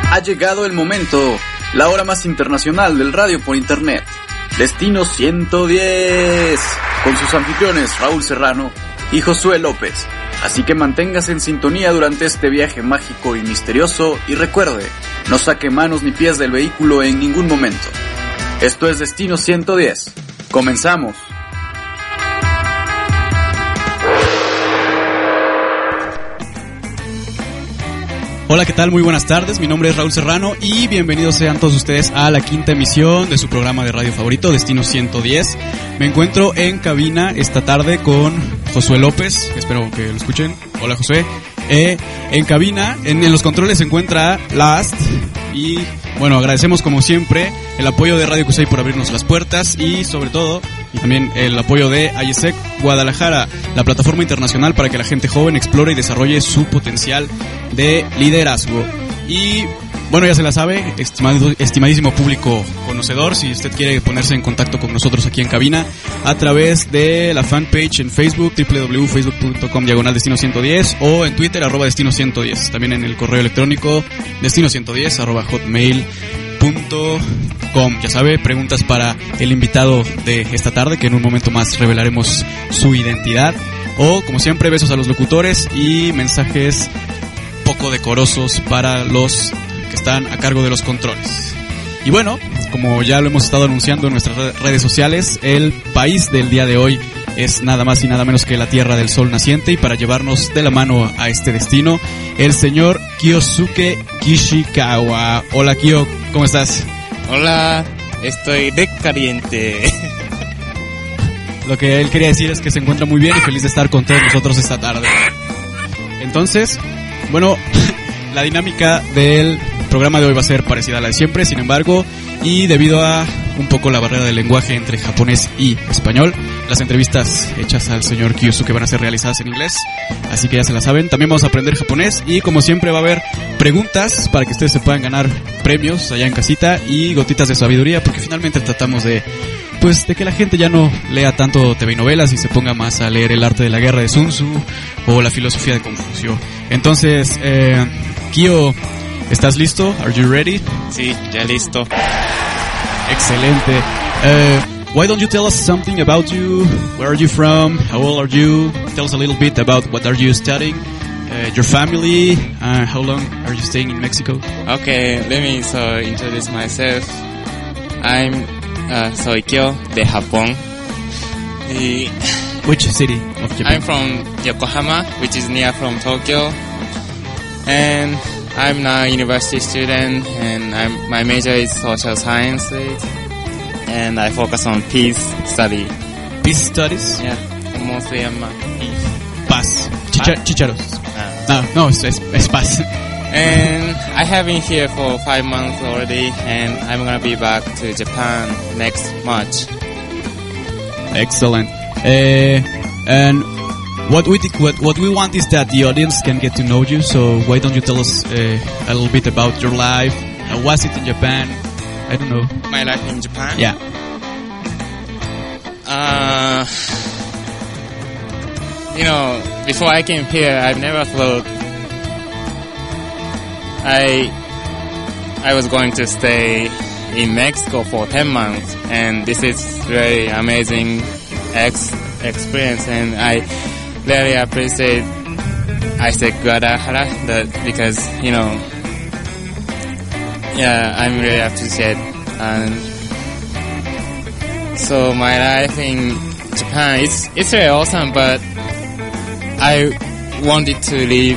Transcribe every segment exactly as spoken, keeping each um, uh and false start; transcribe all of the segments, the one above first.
Ha llegado el momento, la hora más internacional del radio por internet. Destino ciento diez, con sus anfitriones Raúl Serrano y Josué López. Así que manténgase en sintonía durante este viaje mágico y misterioso y recuerde, no saque manos ni pies del vehículo en ningún momento. Esto es Destino ciento diez. ¡Comenzamos! Hola, ¿qué tal? Muy buenas tardes, mi nombre es Raúl Serrano y bienvenidos sean todos ustedes a la quinta emisión de su programa de radio favorito, Destino ciento diez. Me encuentro en cabina esta tarde con Josué López, espero que lo escuchen. Hola, Josué. Eh, en cabina, en, en los controles se encuentra Last y bueno, agradecemos como siempre el apoyo de Radio Cusey por abrirnos las puertas y sobre todo y también el apoyo de AIESEC Guadalajara, la plataforma internacional para que la gente joven explore y desarrolle su potencial de liderazgo. Y bueno, ya se la sabe, estimado, estimadísimo público conocedor, si usted quiere ponerse en contacto con nosotros aquí en cabina a través de la fanpage en Facebook, doble u doble u doble u punto facebook punto com diagonal destino ciento diez, o en Twitter, arroba destino ciento diez, también en el correo electrónico destino ciento diez arroba hotmail punto com. Ya sabe, preguntas para el invitado de esta tarde, que en un momento más revelaremos su identidad, o como siempre, besos a los locutores y mensajes poco decorosos para los que están a cargo de los controles. Y bueno, como ya lo hemos estado anunciando en nuestras redes sociales, el país del día de hoy es nada más y nada menos que la Tierra del Sol Naciente, y para llevarnos de la mano a este destino, el señor Kiyosuke Kishikawa. Hola, Kyo, ¿cómo estás? Hola, estoy de caliente. Lo que él quería decir es que se encuentra muy bien y feliz de estar con todos nosotros esta tarde. Entonces, bueno, la dinámica del programa de hoy va a ser parecida a la de siempre, sin embargo, y debido a un poco la barrera del lenguaje entre japonés y español, las entrevistas hechas al señor Kiyosuke van a ser realizadas en inglés, así que ya se la saben. También vamos a aprender japonés y como siempre va a haber preguntas para que ustedes se puedan ganar premios allá en casita y gotitas de sabiduría, porque finalmente tratamos de pues de que la gente ya no lea tanto T V y novelas y se ponga más a leer el arte de la guerra de Sun Tzu o la filosofía de Confucio. Entonces, eh, Kyo, ¿estás listo? Are you ready? Sí, ya listo. Excelente. Uh, why don't you tell us something about you? Where are you from? How old are you? Tell us a little bit about what are you studying, uh, your family, uh, how long are you staying in Mexico? Okay, let me so introduce myself. I'm uh, soy Kyo de Japón. Y Which city of Japan? I'm from Yokohama, which is near from Tokyo. And I'm now a university student, and I'm, my major is social sciences, and I focus on peace study. Peace studies? Yeah, mostly I'm uh, peace. Paz. Chicha- Paz? Chicharos. Uh, No, no, es, es, es paz. And I have been here for five months already, and I'm gonna be back to Japan next March. Excellent. Uh, and what we th- what what we want is that the audience can get to know you. So why don't you tell us uh, a little bit about your life? How was it in Japan? I don't know. My life in Japan? Yeah. Uh, you know, before I came here, I've never thought I I was going to stay in Mexico for ten months, and this is very amazing ex- experience, and I really appreciate AIESEC Guadalajara that because you know, yeah, I'm really appreciate, and so my life in Japan, it's it's very awesome, but I wanted to leave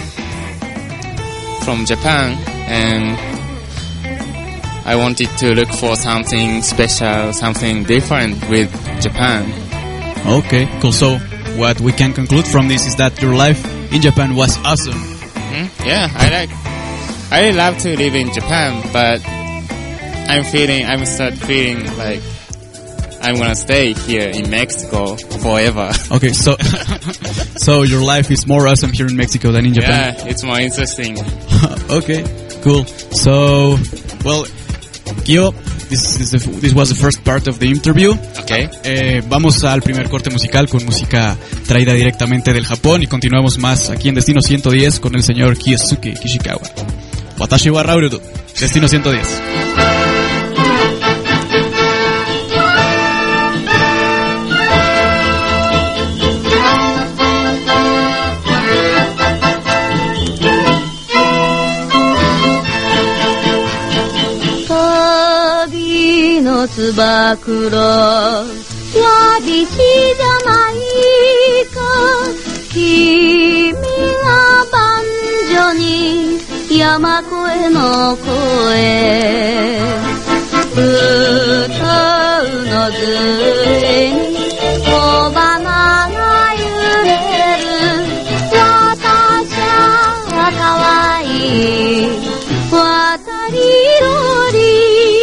from Japan, and I wanted to look for something special, something different with Japan. Okay, cool. So what we can conclude from this is that your life in Japan was awesome. Mm-hmm. Yeah, I like, I really love to live in Japan, but I'm feeling, I'm start feeling like I'm gonna stay here in Mexico forever. Okay, so so your life is more awesome here in Mexico than in Japan. Yeah, it's more interesting. Okay, cool. So, well, Kyo, this is the, this was the first part of the interview. Okay. Eh, vamos al primer corte musical con música traída directamente del Japón y continuamos más aquí en Destino ciento diez con el señor Kiyosuke Kishikawa. Watashi wa Rauru, Destino ciento diez. Tabi no tsubakuroわびしじゃないか君が万女に山越えの声歌うのずれに小花が揺れる私は可愛い渡り鳥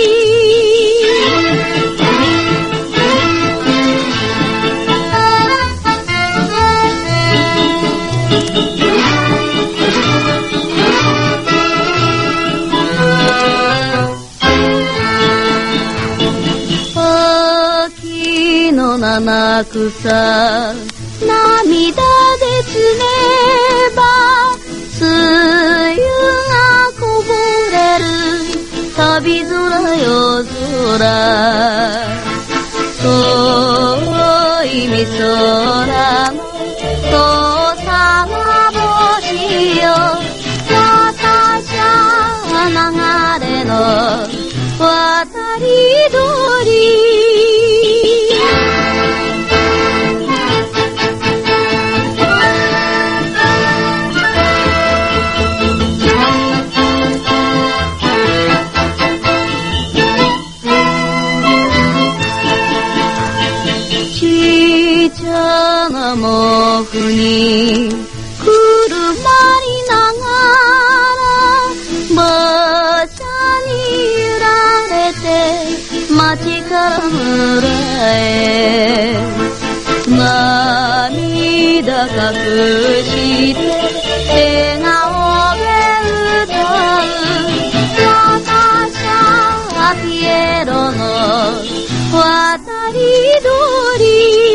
七草涙でつねば梅雨がこぼれる旅空夜空遠いみ空の遠さま星よ私は流れの渡り鳥毛布にくるまりながら馬車に揺られて町から村へ涙隠して笑顔で歌う私はピエロの渡り鳥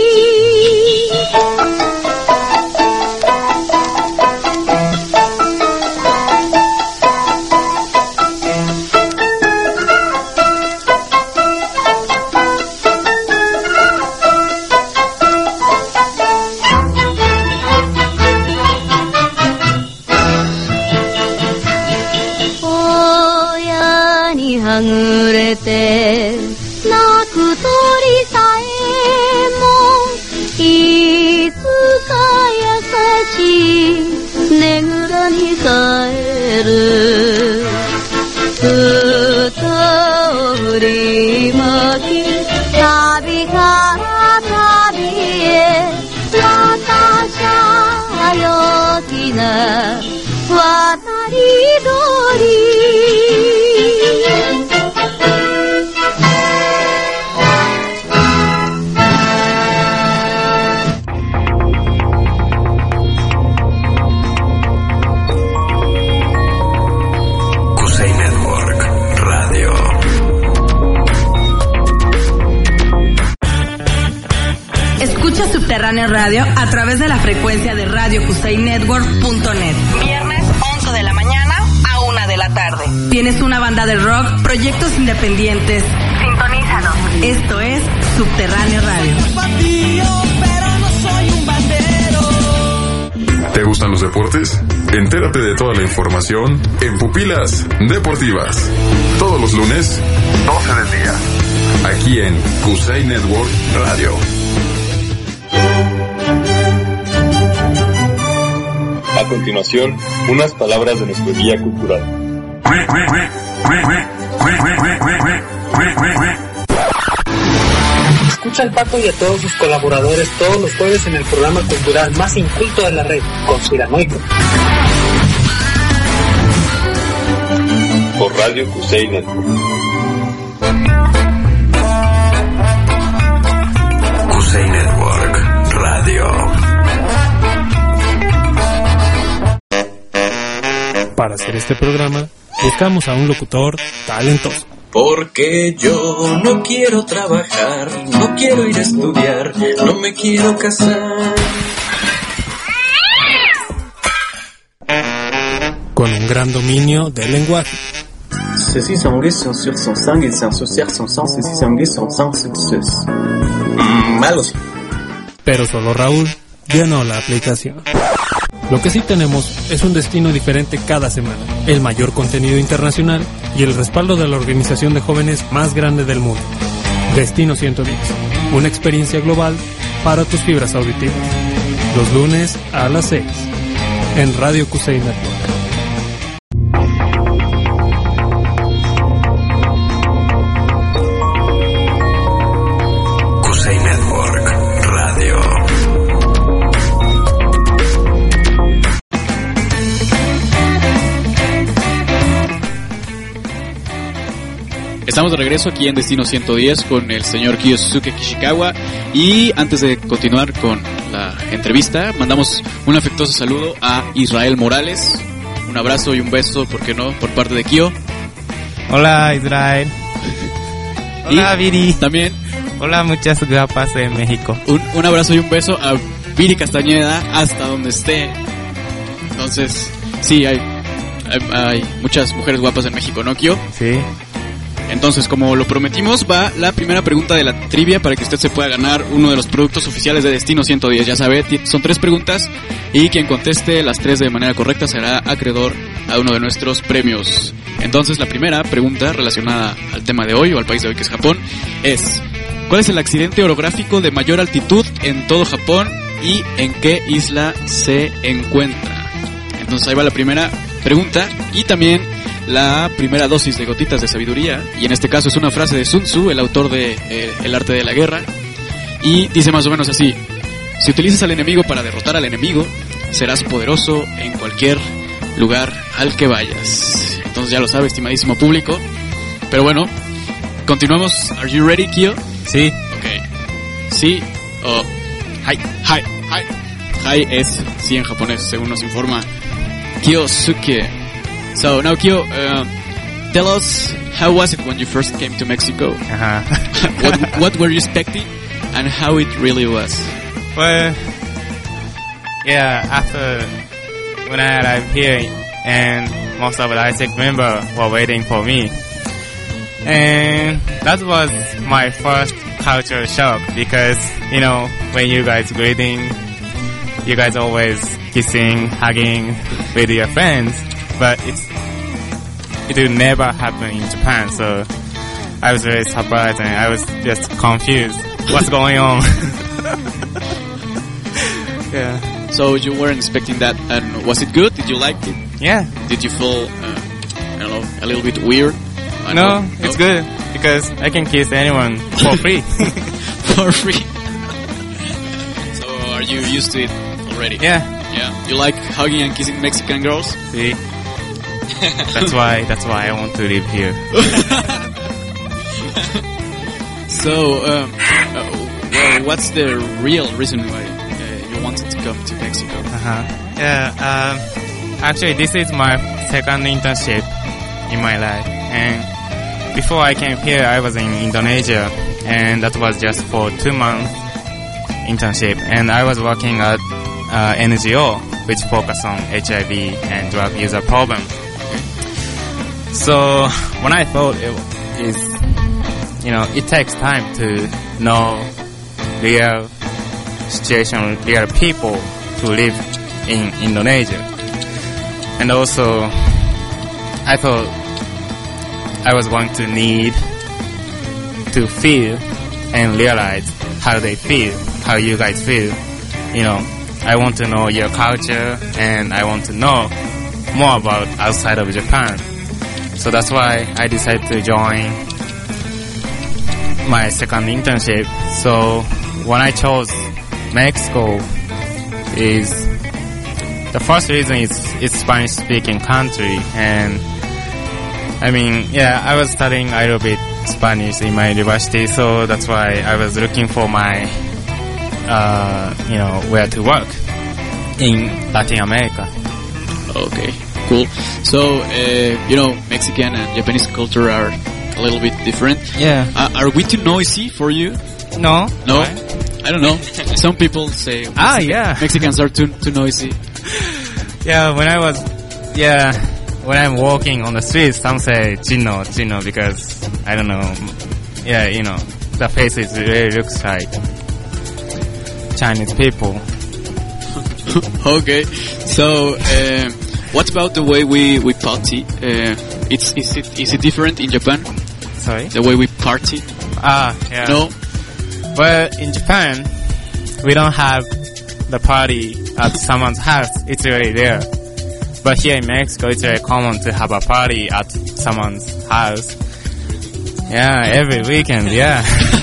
はぐれて泣く鳥さえもいつか優しいねぐらに帰る歌を振りまき旅から旅へ私は陽気な渡り鳥 Subterráneo Radio a través de la frecuencia de radio kusei network punto net. Viernes once de la mañana a una de la tarde. ¿Tienes una banda de rock, proyectos independientes? Sintonízanos. Esto es Subterráneo Radio. ¿Te gustan los deportes? Entérate de toda la información en Pupilas Deportivas. Todos los lunes, doce del día. Aquí en Kusei Network Radio. A continuación, unas palabras de nuestro guía cultural. Escucha al Paco y a todos sus colaboradores todos los jueves en el programa cultural más inculto de la red, Conspiranoico. Por Radio Kusei Network. Kusei Network Radio. Para hacer este programa, buscamos a un locutor talentoso. Porque yo no quiero trabajar, no quiero ir a estudiar, no me quiero casar. con un gran dominio del lenguaje. Ceci s'engueule sur son sang et sans sur son sang, ceci s'engueule son sang sur sus. Malo sí. Pero solo Raúl llenó la aplicación. Lo que sí tenemos es un destino diferente cada semana, el mayor contenido internacional y el respaldo de la organización de jóvenes más grande del mundo. Destino ciento diez, una experiencia global para tus fibras auditivas. Los lunes a las seis, en Radio Kusei Network. Estamos de regreso aquí en Destino ciento diez con el señor Kiyosuke Kishikawa, y antes de continuar con la entrevista mandamos un afectuoso saludo a Israel Morales. Un abrazo y un beso, ¿por qué no?, por parte de Kyo. Hola Israel. Hola Viri. También hola muchas guapas en México. Un, un abrazo y un beso a Viri Castañeda hasta donde esté. Entonces, sí, hay, hay, hay muchas mujeres guapas en México, ¿no, Kyo? Sí. Entonces, como lo prometimos, va la primera pregunta de la trivia para que usted se pueda ganar uno de los productos oficiales de Destino ciento diez. Ya sabe, son tres preguntas y quien conteste las tres de manera correcta será acreedor a uno de nuestros premios. Entonces, la primera pregunta relacionada al tema de hoy o al país de hoy, que es Japón, es: ¿cuál es el accidente orográfico de mayor altitud en todo Japón y en qué isla se encuentra? Entonces, ahí va la primera pregunta y también la primera dosis de gotitas de sabiduría, y en este caso es una frase de Sun Tzu, el autor de eh, El arte de la guerra, y dice más o menos así: si utilizas al enemigo para derrotar al enemigo, serás poderoso en cualquier lugar al que vayas. Entonces ya lo sabe, estimadísimo público. Pero bueno, continuamos. ¿Are you ready, Kyo? Sí. Ok. Sí o... Hi. Hi. Hi. Hi es sí en japonés, según nos informa Kiyosuke. So now, Kyo, uh, tell us, how was it when you first came to Mexico? Uh-huh. what, what were you expecting, and how it really was? Well, yeah, after when I arrived here, and most of the ISEC members were waiting for me, and that was my first cultural shock, because, you know, when you guys greeting, you guys always kissing, hugging with your friends. But it's, it will never happen in Japan, so I was very surprised and I was just confused. What's going on? Yeah. So you weren't expecting that, and was it good? Did you like it? Yeah. Did you feel, uh, I don't know, a little bit weird? No, no, it's good, because I can kiss anyone for free. For free. So are you used to it already? Yeah. Yeah. You like hugging and kissing Mexican girls? See? That's why, that's why I want to live here. So, um, uh, well, what's the real reason why uh, you wanted to come to Mexico? Uh-huh. Yeah, um, actually this is my second internship in my life. And before I came here, I was in Indonesia, and that was just for two months internship. And I was working at uh, N G O, which focus on H I V and drug user problems. So when I thought it is, you know, it takes time to know real situation, real people to live in Indonesia. And also, I thought I was going to need to feel and realize how they feel, how you guys feel. You know, I want to know your culture, and I want to know more about outside of Japan. So that's why I decided to join my second internship. So when I chose Mexico, is the first reason is it's Spanish speaking country, and I mean, yeah, I was studying a little bit Spanish in my university, so that's why I was looking for my, uh, you know, where to work in Latin America. Okay, cool. So, uh, you know, Mexican and Japanese culture are a little bit different. Yeah. Uh, are we too noisy for you? No. No? Why? I don't know. Some people say ah, yeah. Mexicans are too too noisy. Yeah, when I was yeah, when I'm walking on the street, some say Chino, Chino, because, I don't know, yeah, you know, the faces really looks like Chinese people. Okay, so uh, what about the way we we party? Uh, it's is it is it different in Japan? Sorry, the way we party. Ah, yeah. No. Well, in Japan, we don't have the party at someone's house. It's already there. But here in Mexico, it's very common to have a party at someone's house. Yeah, every weekend. Yeah.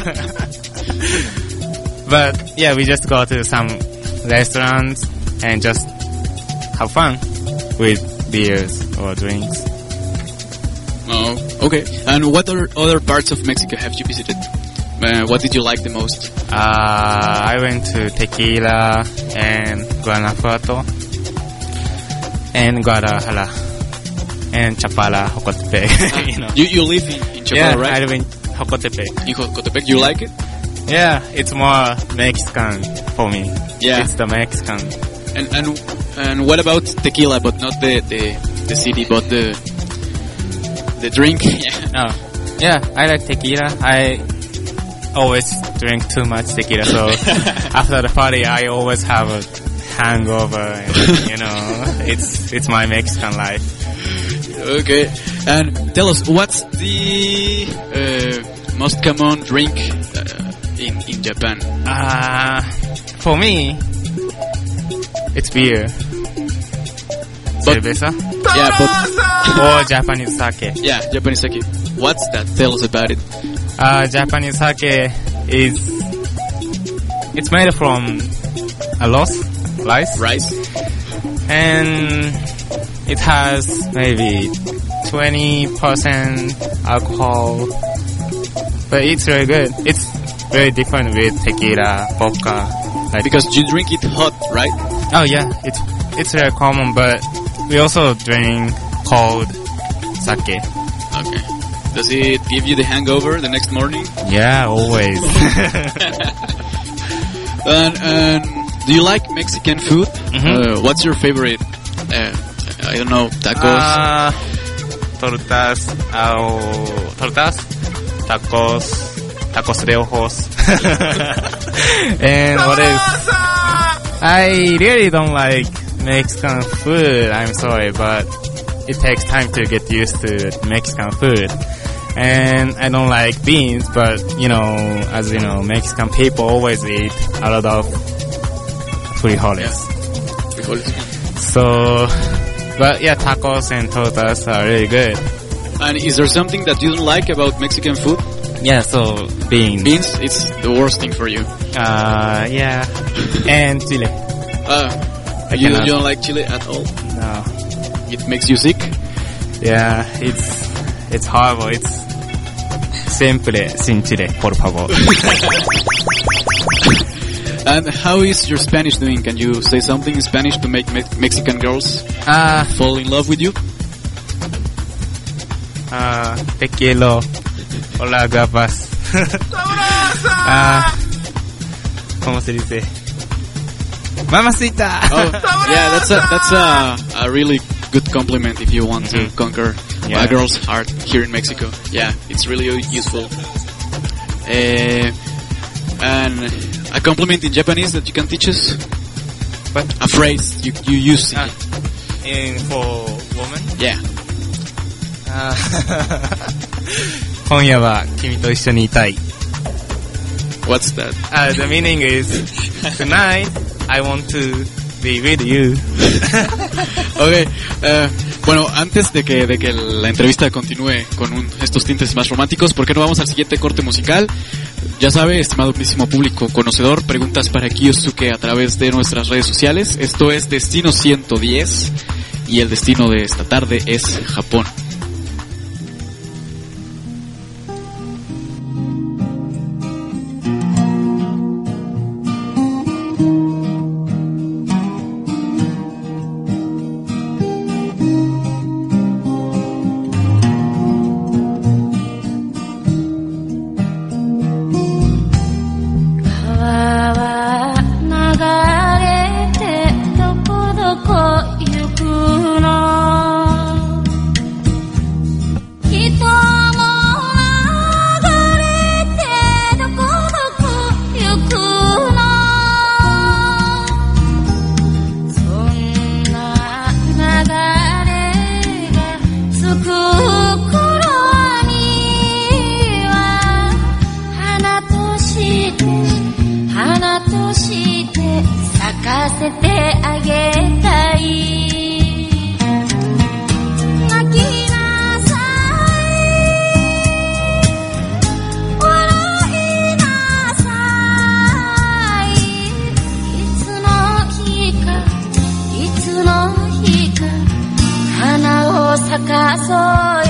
But yeah, we just go to some restaurants and just have fun with beers or drinks. Oh, okay. And what other other parts of Mexico have you visited? Uh, what did you like the most? Uh, I went to Tequila and Guanajuato and Guadalajara and Chapala, Jocotepec. you know. You you live in, in Chapala, yeah, right? I live in Jocotepec. In Jocotepec, you like it? Yeah, it's more Mexican for me. Yeah, it's the Mexican. And and and what about tequila? But not the the, the city, but the the drink. Yeah. Oh, yeah, I like tequila. I always drink too much tequila, so after the party, I always have a hangover. And, you know, it's it's my Mexican life. Okay, and tell us, what's the uh, most common drink uh, in in Japan? Uh, for me, it's beer. But, Cerveza? Yeah, but... or Japanese sake. Yeah, Japanese sake. What's that? Tell us about it. Uh, Japanese sake is... It's made from arroz, rice. Rice. And it has maybe twenty percent alcohol. But it's very good. It's very different with tequila, vodka. Like because you drink it hot, right? Oh yeah, it's it's very common, but we also drink cold sake. Okay. Does it give you the hangover the next morning? Yeah, always. and, and do you like Mexican food? Mm-hmm. Uh, what's your favorite? Uh, I don't know, tacos. Uh, tortas, uh, tortas, tacos, tacos de ojos. And what else? I really don't like Mexican food, I'm sorry, but it takes time to get used to Mexican food. And I don't like beans, but, you know, as you know, Mexican people always eat a lot of frijoles. Yeah. Frijoles. So, but yeah, tacos and tortas are really good. And is there something that you don't like about Mexican food? Yeah, so beans. Beans, it's the worst thing for you. Uh, yeah. And chile. Uh, you, you don't like chile at all? No. It makes you sick? Yeah, it's it's horrible. It's siempre sin chile, por favor. And how is your Spanish doing? Can you say something in Spanish to make me- Mexican girls uh, fall in love with you? Uh, te quiero. Hola, guapas. uh, ¿Cómo se dice? Mamacita. Oh, yeah, that's a that's a, a really good compliment if you want mm-hmm. to conquer yeah. a girl's heart here in Mexico. Yeah, it's really useful. Uh, and a compliment in Japanese that you can teach us? What? A phrase you you use uh, in for woman? Yeah. Uh, 今夜は君と一緒にいたい. What's that? Uh, the meaning is tonight I want to be with you. Okay. Uh, bueno, antes de que de que la entrevista continúe con un, estos tintes más románticos, ¿por qué no vamos al siguiente corte musical? Ya sabe, estimadísimo público conocedor, preguntas para Kyosuke a través de nuestras redes sociales. Esto es Destino ciento diez y el destino de esta tarde es Japón. No く頃には花として花として咲かせてあげたい。泣きなさい笑いなさい。いつの日かいつの日か花を咲かそうよ。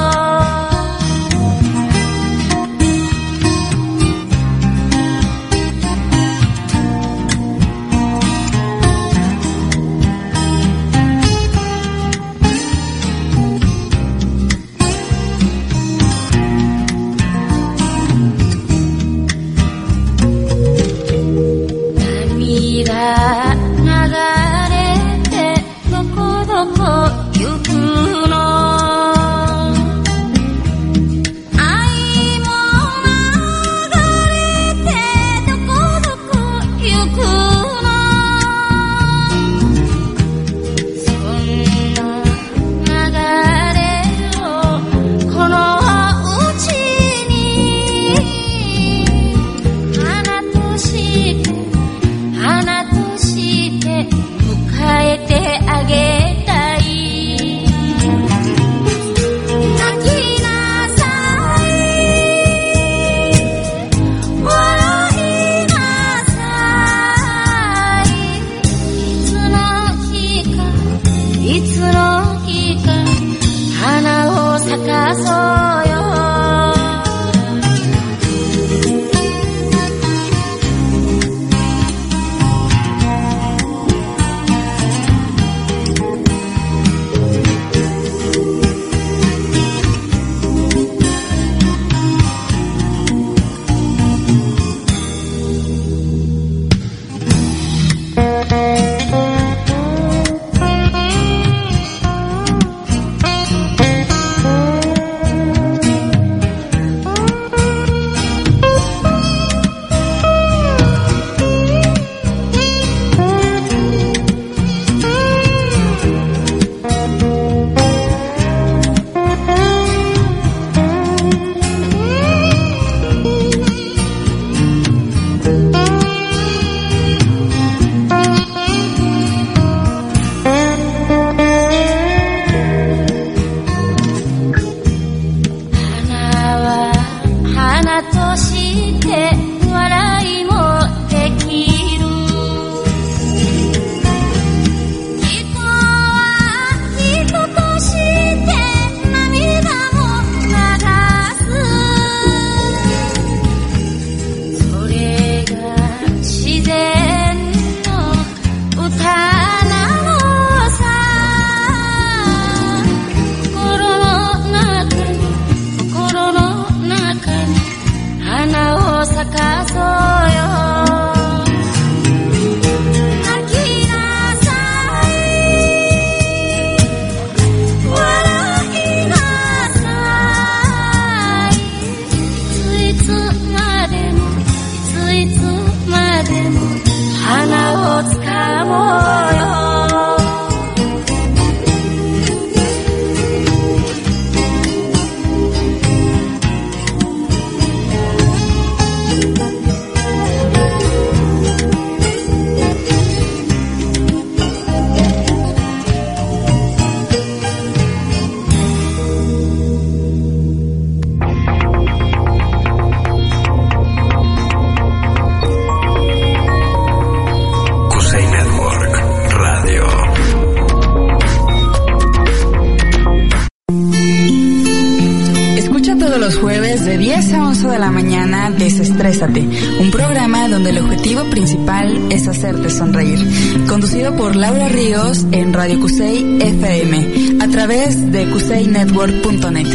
Los jueves de diez a once de la mañana, Desestrésate, un programa donde el objetivo principal es hacerte sonreír. Conducido por Laura Ríos en Radio Cusey F M, a través de cusey network punto net.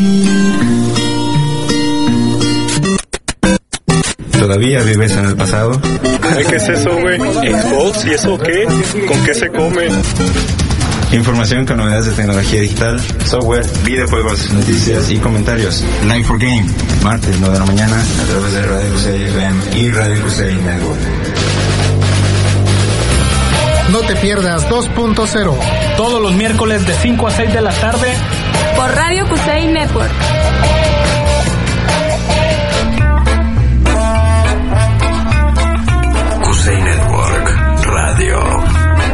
¿Todavía vives en el pasado? ¿Qué es eso, güey? ¿Xbox? ¿Y eso qué? ¿Con qué se come? Información con novedades de tecnología digital, software, videojuegos, noticias y comentarios. Night for Game, martes nueve de la mañana a través de Radio Cusey F M y Radio Cusey Network. No te pierdas dos punto cero. Todos los miércoles de cinco a seis de la tarde. Por Radio Kusei Network. Kusei Network Radio.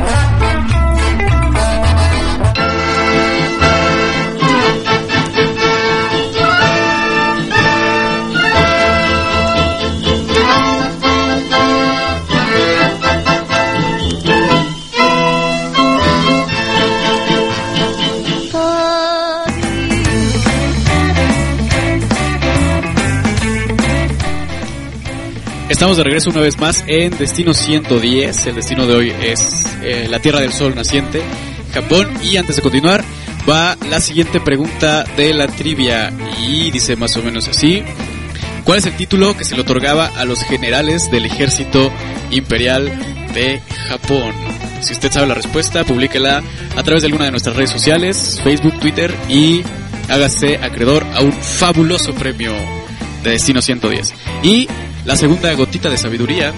Estamos de regreso una vez más en Destino ciento diez. El destino de hoy es eh, la Tierra del Sol naciente, Japón. Y antes de continuar, va la siguiente pregunta de la trivia. Y dice más o menos así: ¿cuál es el título que se le otorgaba a los generales del ejército imperial de Japón? Si usted sabe la respuesta, publíquela a través de alguna de nuestras redes sociales, Facebook, Twitter, y hágase acreedor a un fabuloso premio de Destino ciento diez. Y la segunda gotita de sabiduría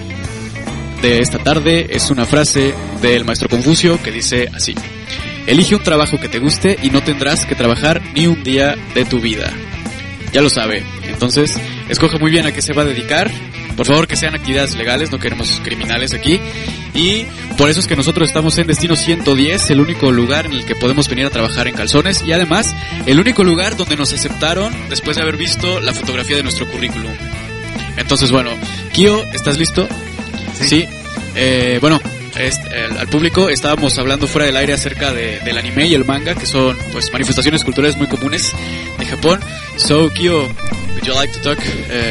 de esta tarde es una frase del maestro Confucio que dice así: elige un trabajo que te guste y no tendrás que trabajar ni un día de tu vida. Ya lo sabe, entonces escoja muy bien a qué se va a dedicar. Por favor, que sean actividades legales, no queremos criminales aquí. Y por eso es que nosotros estamos en Destino ciento diez, el único lugar en el que podemos venir a trabajar en calzones, y además el único lugar donde nos aceptaron después de haber visto la fotografía de nuestro currículum. Entonces, bueno, Kio, ¿estás listo? Sí. ¿Sí? Eh, bueno, es, el, al público estábamos hablando fuera del aire acerca de, del anime y el manga, que son pues manifestaciones culturales muy comunes de Japón. So, Kio, would you like to talk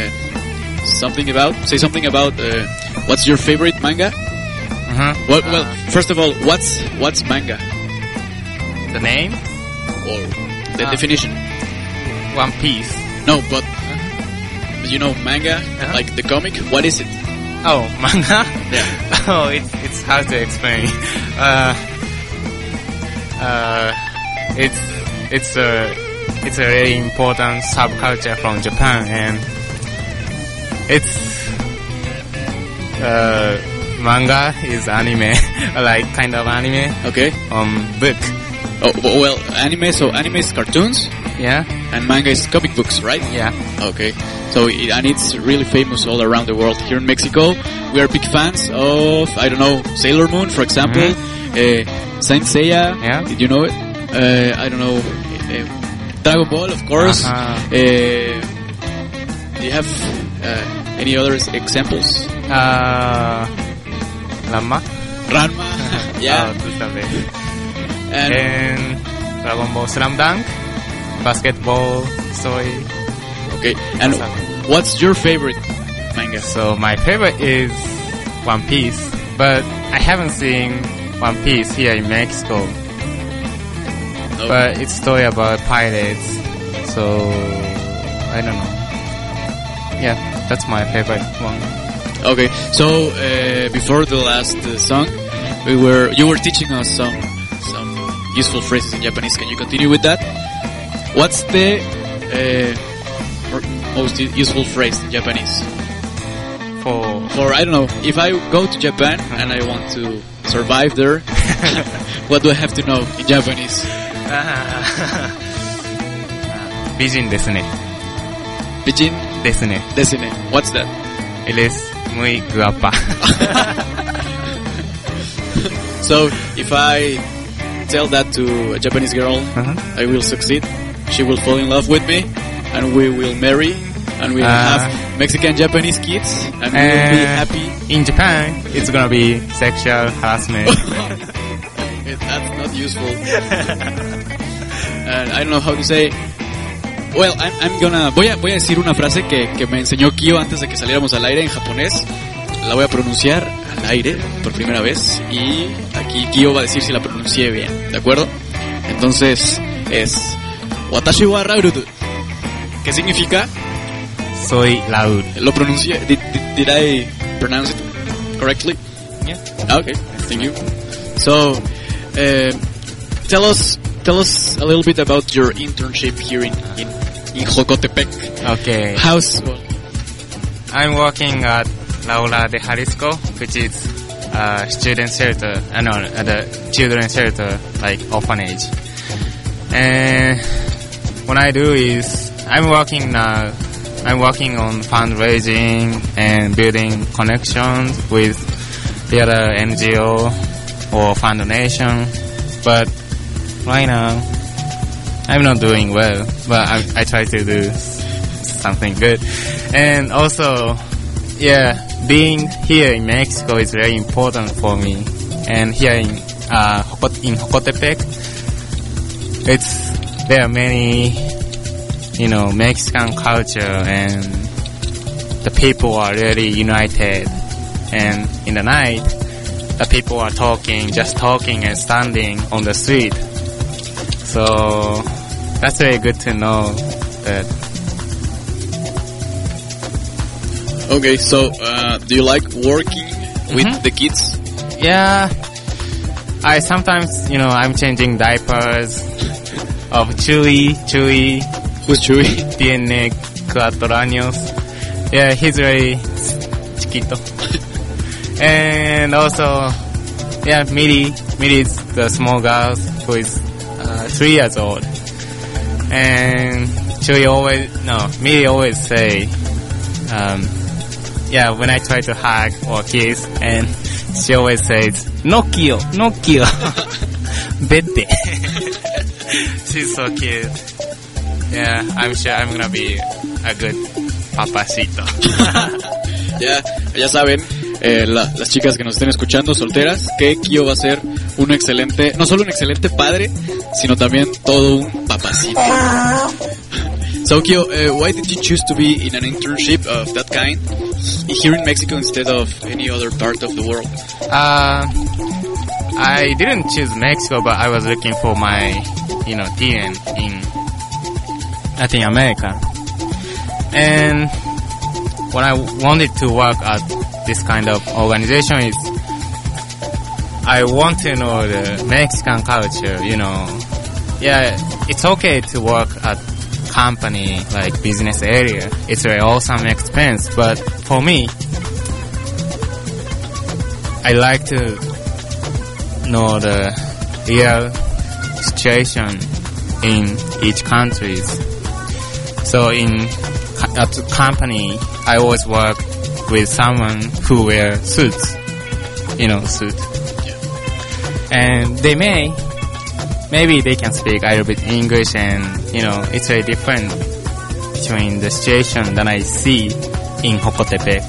uh, something about, say something about uh, what's your favorite manga? Uh-huh. Well, well, first of all, what's what's manga? The name? Or the uh, definition? One Piece. No, but you know manga, uh-huh. like the comic. What is it? Oh, manga. Yeah. Oh, it's it's hard to explain. Uh, uh, it's it's a it's a very important subculture from Japan, and it's uh, manga is anime, like kind of anime. Okay. Um, book. Oh well, anime. So anime is cartoons. Yeah. And manga is comic books, right? Yeah. Okay. So, it, and it's really famous all around the world. Here in Mexico, we are big fans of, I don't know, Sailor Moon, for example. Mm-hmm. uh, Saint Seiya. Yeah. Did you know it? Uh, I don't know. Uh, Dragon Ball, of course. Uh-huh. Uh, do you have uh, any other examples? Uh, Ranma. Ranma. Yeah. Oh, and, and Dragon Ball Slam Dunk. Basketball story. Okay, and what's your favorite manga? So my favorite is One Piece, but I haven't seen One Piece here in Mexico. No. But it's a story about pirates, so I don't know. Yeah, that's my favorite one. Okay, so uh, before the last uh, song, we were you were teaching us some some useful phrases in Japanese. Can you continue with that? What's the uh, most useful phrase in Japanese? For for I don't know. If I go to Japan and I want to survive there, what do I have to know in Japanese? Bijin desu ne. Bijin desu ne. Desu ne. What's that? It is muy guapa. So if I tell that to a Japanese girl, uh-huh. I will succeed. She will fall in love with me, and we will marry, and we will uh, have Mexican Japanese kids, and we uh, will be happy. In Japan, it's gonna be sexual harassment. That's not useful. And I don't know how to say. Well, I'm, I'm gonna voy a voy a decir una frase que que me enseñó Kyo antes de que saliéramos al aire en japonés. La voy a pronunciar al aire por primera vez y aquí Kyo va a decir si la pronuncié bien, ¿de acuerdo? Entonces es Watashi wa Raul, ¿qué significa? Soy Raúl. ¿Lo pronuncié? Did, did, did I pronounce it correctly? Yeah. Okay, thank you. So, uh, tell us tell us a little bit about your internship here in in, in Jocotepec. Okay. How's I'm working at La Ola de Jalisco, which is uh, student shelter, uh, no, uh, the children shelter, like orphanage. And what I do is I'm working now. I'm working on fundraising and building connections with the other N G O or foundation. But right now, I'm not doing well. But I, I try to do something good. And also, yeah, being here in Mexico is very important for me. And here in uh, in Jocotepec, it's there are many, you know, Mexican culture, and the people are really united. And in the night, the people are talking, just talking and standing on the street. So that's very good to know that. Okay, so uh, do you like working with mm-hmm. the kids? Yeah, I sometimes, you know, I'm changing diapers of Chewy, Chewy. Who's Chewy? Tiene cuatro años. Yeah, he's very chiquito. And also, yeah, Miri, Miri is the small girl who is uh, three years old. And Chewy always, no, Miri always say, um, yeah, when I try to hug or kiss, and she always says, no kill, no kill. Vete. She's so cute. Yeah, I'm sure I'm gonna be a good papacito. Ya, ya saben, eh, la, las chicas que nos estén escuchando, solteras, que Kyo va a ser un excelente, no solo un excelente padre, sino también todo un papacito. So Kyo, uh, why did you choose to be in an internship of that kind here in Mexico instead of any other part of the world? Uh, I didn't choose Mexico, but I was looking for my, you know, T N in Latin America. And when I wanted to work at this kind of organization is I want to know the Mexican culture, you know. Yeah, it's okay to work at company, like business area. It's very awesome experience, but for me, I like to know the real situation in each country. So in at the company, I always work with someone who wear suits, you know, suit. And they may, maybe they can speak a little bit English, and, you know, it's very different between the situation that I see in Jocotepec.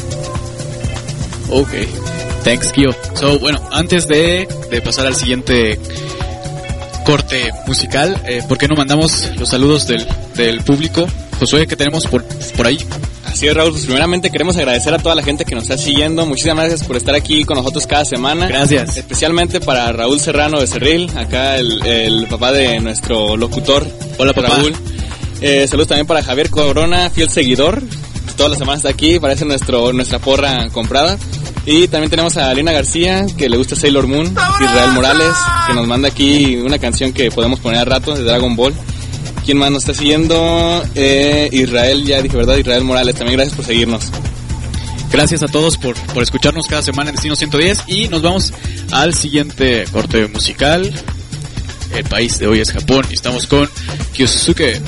Okay. Thanks, Kyo. So, bueno, antes de, de pasar al siguiente corte musical, eh, ¿por qué no mandamos los saludos del, del público? Josué, ¿qué tenemos por, por ahí? Así es, Raúl, pues primeramente queremos agradecer a toda la gente que nos está siguiendo. Muchísimas gracias por estar aquí con nosotros cada semana. Gracias. Especialmente para Raúl Serrano de Cerril, acá el, el papá de nuestro locutor. Hola, papá. Raúl. Eh, saludos también para Javier Corona, fiel seguidor. Todas las semanas está aquí, parece nuestro, nuestra porra comprada. Y también tenemos a Alina García, que le gusta Sailor Moon. Israel Morales, que nos manda aquí una canción que podemos poner a rato de Dragon Ball. ¿Quién más nos está siguiendo? Eh, Israel, ya dije, ¿verdad? Israel Morales, también gracias por seguirnos. Gracias a todos por, por escucharnos cada semana en Destino ciento diez, y nos vamos al siguiente corte musical. El país de hoy es Japón y estamos con Kyosuke.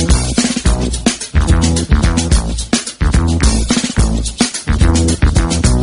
Thank you.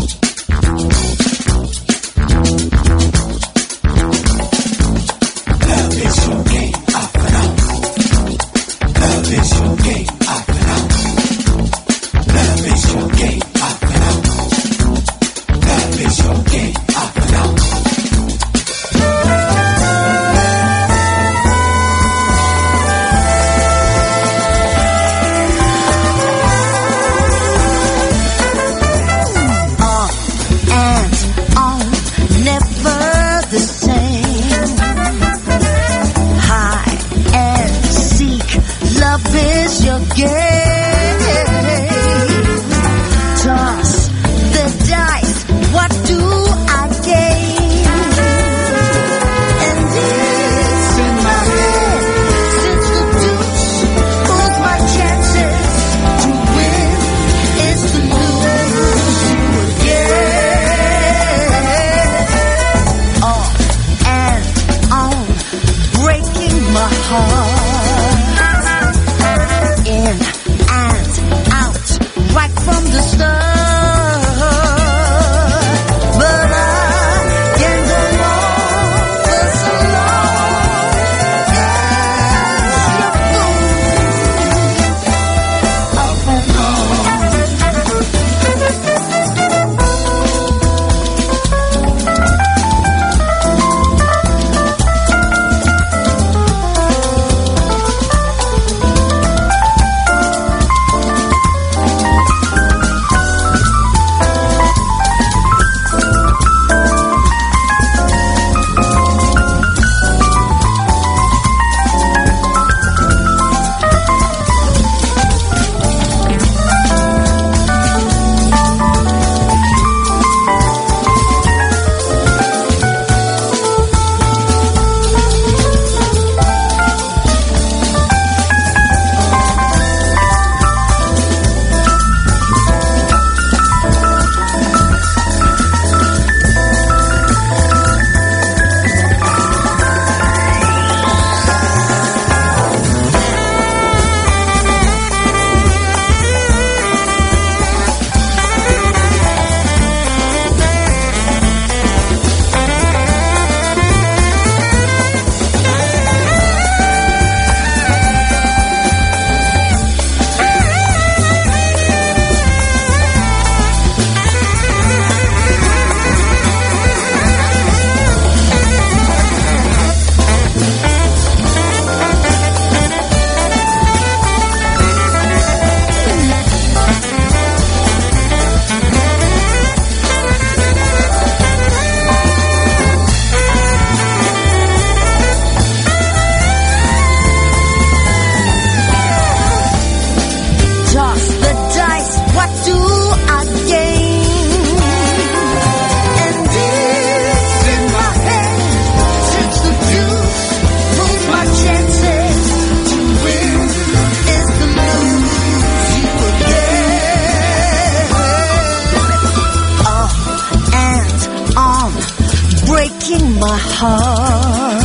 my heart.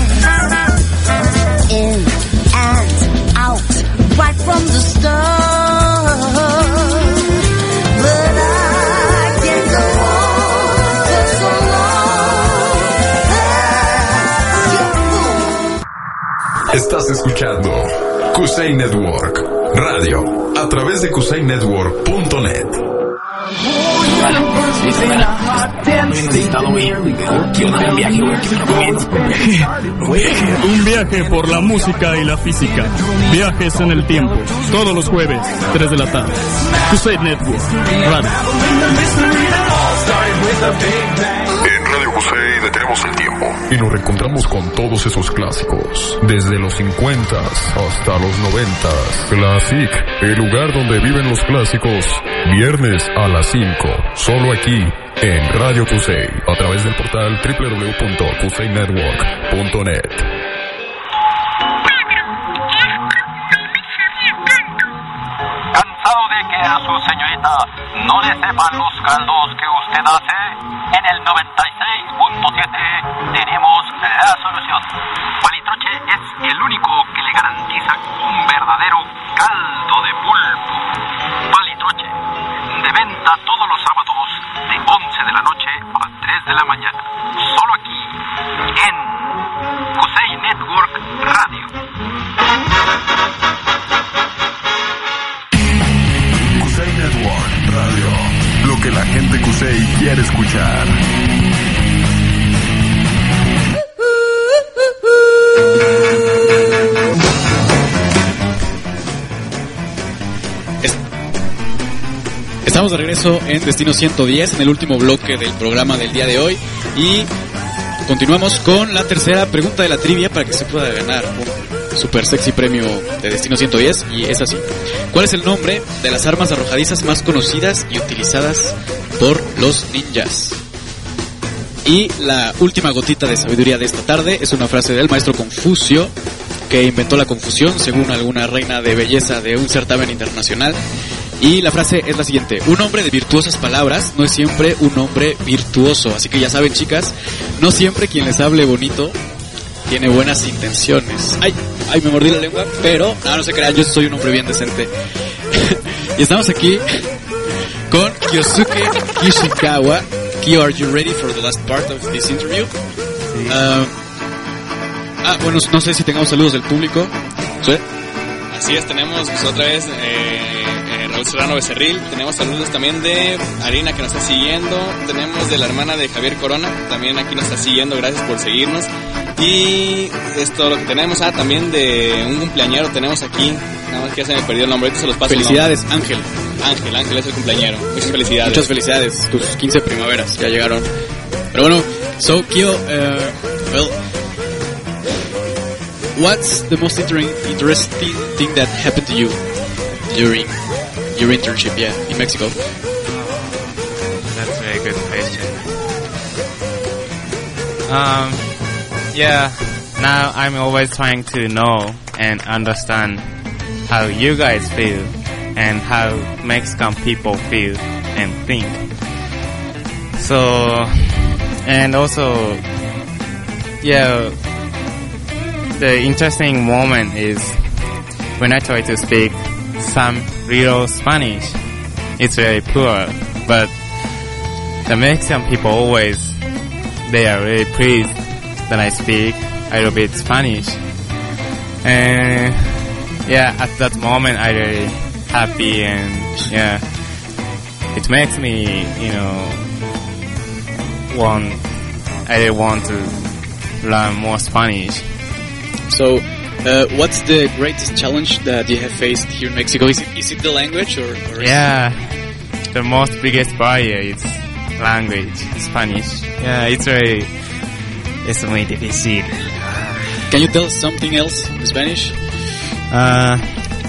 In and out, right from the start. But I can't go on for so long. Estás escuchando Kusei Network Radio a través de kusei network punto net. Un viaje por la música y la física. Viajes en el tiempo. Todos los jueves, tres de la tarde. Kusei Network Radio. En Radio Kusei detenemos el tiempo y nos reencontramos con todos esos clásicos, desde los cincuenta hasta los noventa. Classic, el lugar donde viven los clásicos, viernes a las cinco, solo aquí en Radio Kusei, a través del portal doble u doble u doble u punto kusei network punto net. ¿Cansado de que a su señorita no le sepan los caldos que usted hace? En el noventa y seis punto siete tenemos la solución. Palitroche es el único que le garantiza un verdadero caldo de pulpo. Palitroche, de venta todos los sábados de once de la noche a tres de la mañana. Solo aquí, en Kusei Network Radio. Kusei Network Radio, lo que la gente Kusei quiere escuchar. Estamos de regreso en Destino ciento diez, en el último bloque del programa del día de hoy, y continuamos con la tercera pregunta de la trivia para que se pueda ganar un super sexy premio de Destino ciento diez, y es así: ¿cuál es el nombre de las armas arrojadizas más conocidas y utilizadas por los ninjas? Y la última gotita de sabiduría de esta tarde es una frase del maestro Confucio, que inventó la confusión según alguna reina de belleza de un certamen internacional. Y la frase es la siguiente: un hombre de virtuosas palabras no es siempre un hombre virtuoso. Así que ya saben, chicas, no siempre quien les hable bonito tiene buenas intenciones. Ay, ay, me mordí la lengua, pero no, no se crean, yo soy un hombre bien decente. Y estamos aquí con Kyosuke Kishikawa. Kyo, are you ready for the last part of this interview? Sí. Uh, ah, bueno, no sé si tengamos saludos del público. ¿Sí? Así es, tenemos pues, otra vez eh, eh, Raúl Serrano Becerril, tenemos saludos también de Arina que nos está siguiendo, tenemos de la hermana de Javier Corona, también aquí nos está siguiendo, gracias por seguirnos, y es todo lo que tenemos. Ah, también de un cumpleañero tenemos aquí, nada más que ya se me perdió el nombre, ahorita se los paso. Felicidades, Ángel. Ángel, Ángel es el cumpleañero, muchas felicidades. Muchas felicidades, tus quince primaveras ya llegaron. Pero bueno, so Kyo, uh, well, what's the most inter- interesting thing that happened to you during your internship, yeah, in Mexico? That's a very good question. Um, yeah, now I'm always trying to know and understand how you guys feel and how Mexican people feel and think. So, and also, yeah, the interesting moment is when I try to speak some real Spanish. It's very poor, but the Mexican people always, they are really pleased that I speak a little bit Spanish. And yeah, at that moment I really happy, and yeah, it makes me, you know, want, I really want to learn more Spanish. So, uh, what's the greatest challenge that you have faced here in Mexico? Is it, is it the language, or, or yeah, it... the most biggest barrier is language, Spanish. Yeah, it's very, it's muy difícil. Can you tell us something else in Spanish? Uh,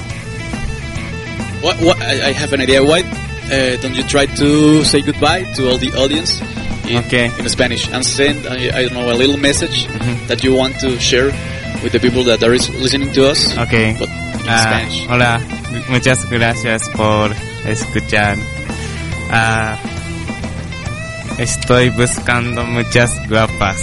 what, what, I, I have an idea. Why uh, don't you try to say goodbye to all the audience in, okay. in Spanish and send, I, I don't know, a little message mm-hmm. that you want to share with the people that are listening to us? Okay. But in uh, Spanish. Hola, muchas gracias por escuchar. Uh, Estoy buscando muchas guapas.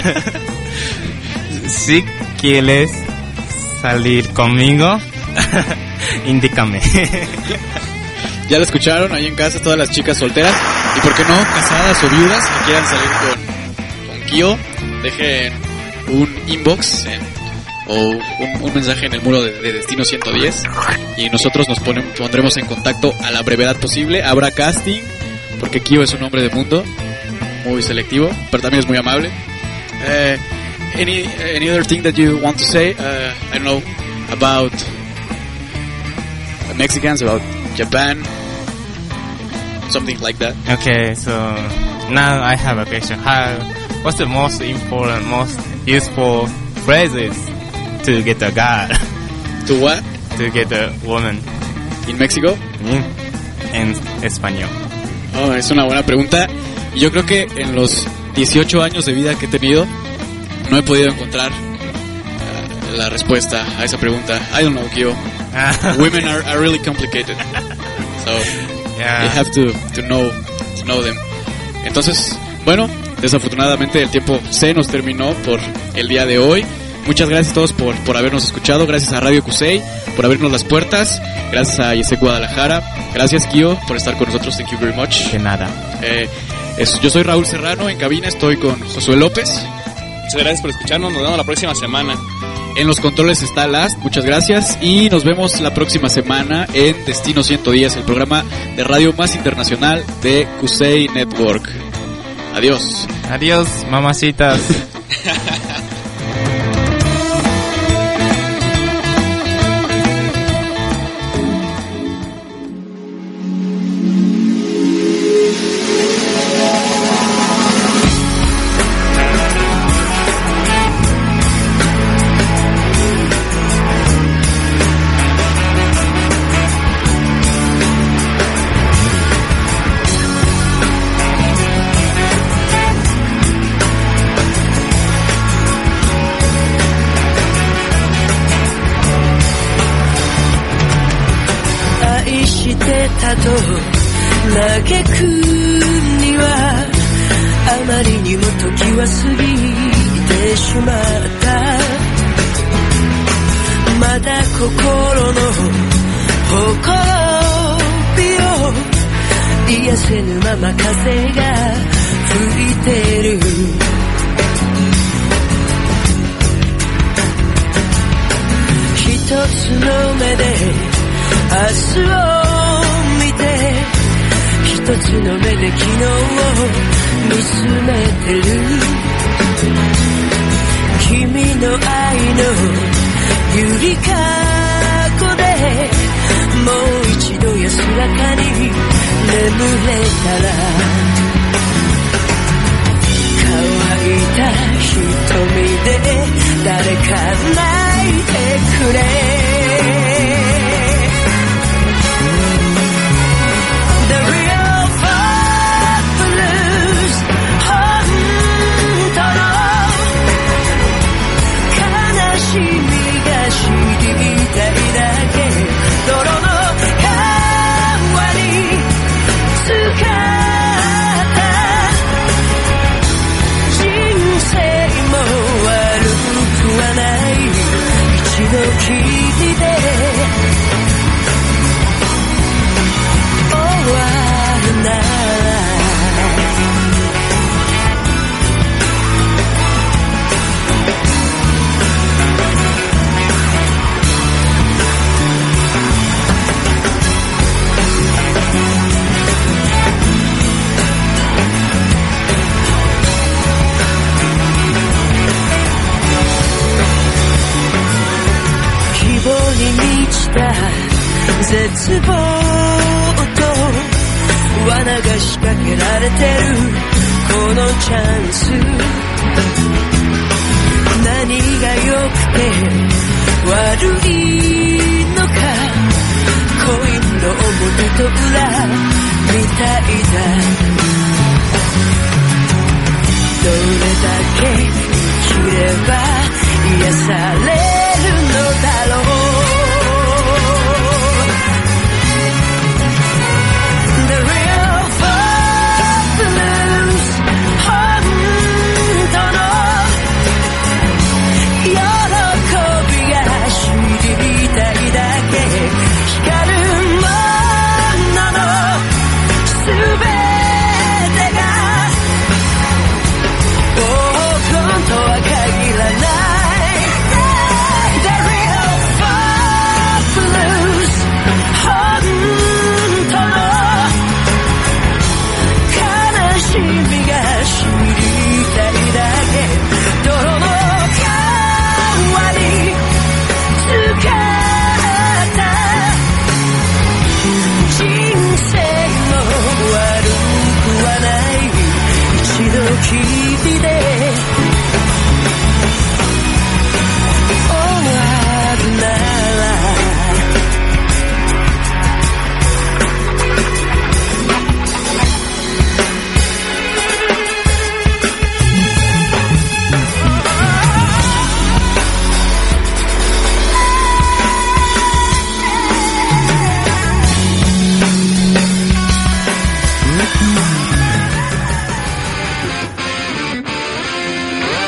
Si quieres salir conmigo, indícame. Ya lo escucharon ahí en casa, todas las chicas solteras y por qué no, casadas o viudas que quieran salir con, con Kyo, dejen un inbox en, o un, un mensaje en el muro de, de Destino ciento diez y nosotros nos ponemos, pondremos en contacto a la brevedad posible. Habrá casting porque Kyo es un hombre de mundo, muy selectivo, pero también es muy amable. Uh, any any other thing that you want to say? Uh, I don't know about Mexicans, about Japan, something like that. Okay, so now I have a question. How, what's the most important, most useful phrases to get a girl? To what? To get a woman. In Mexico? Mm, en español. Oh, es una buena pregunta. Y yo creo que en los dieciocho años de vida que he tenido, no he podido encontrar uh, la respuesta a esa pregunta. I don't know, Kyo. Women are, are really complicated. So, yeah. You have to, to know, to know them. Entonces, bueno, desafortunadamente el tiempo se nos terminó por el día de hoy. Muchas gracias a todos por, por habernos escuchado. Gracias a Radio Kusei por abrirnos las puertas. Gracias a I E S E C Guadalajara. Gracias, Kyo, por estar con nosotros. Thank you very much. De nada. Eh, es, yo soy Raúl Serrano. En cabina estoy con Josué López. Muchas gracias por escucharnos. Nos vemos la próxima semana. En los controles está Last. Muchas gracias. Y nos vemos la próxima semana en Destino ciento diez, el programa de radio más internacional de Kusei Network. Adiós. Adiós, mamacitas. と嘆くにはあまりにも時は過ぎてしまったまだ心のほころびを癒せぬまま風が吹いてる一つの目で明日を見て一つの目で昨日を見つめてる君の愛のゆりかごでもう一度安らかに眠れたら乾いた瞳で誰か泣いてくれ君で終わるな絶望と罠が仕掛けられてるこのチャンス何が良くて悪いのかコインの表と裏みたいだどれだけ生きれば癒されるのだろうThe real blues 日々で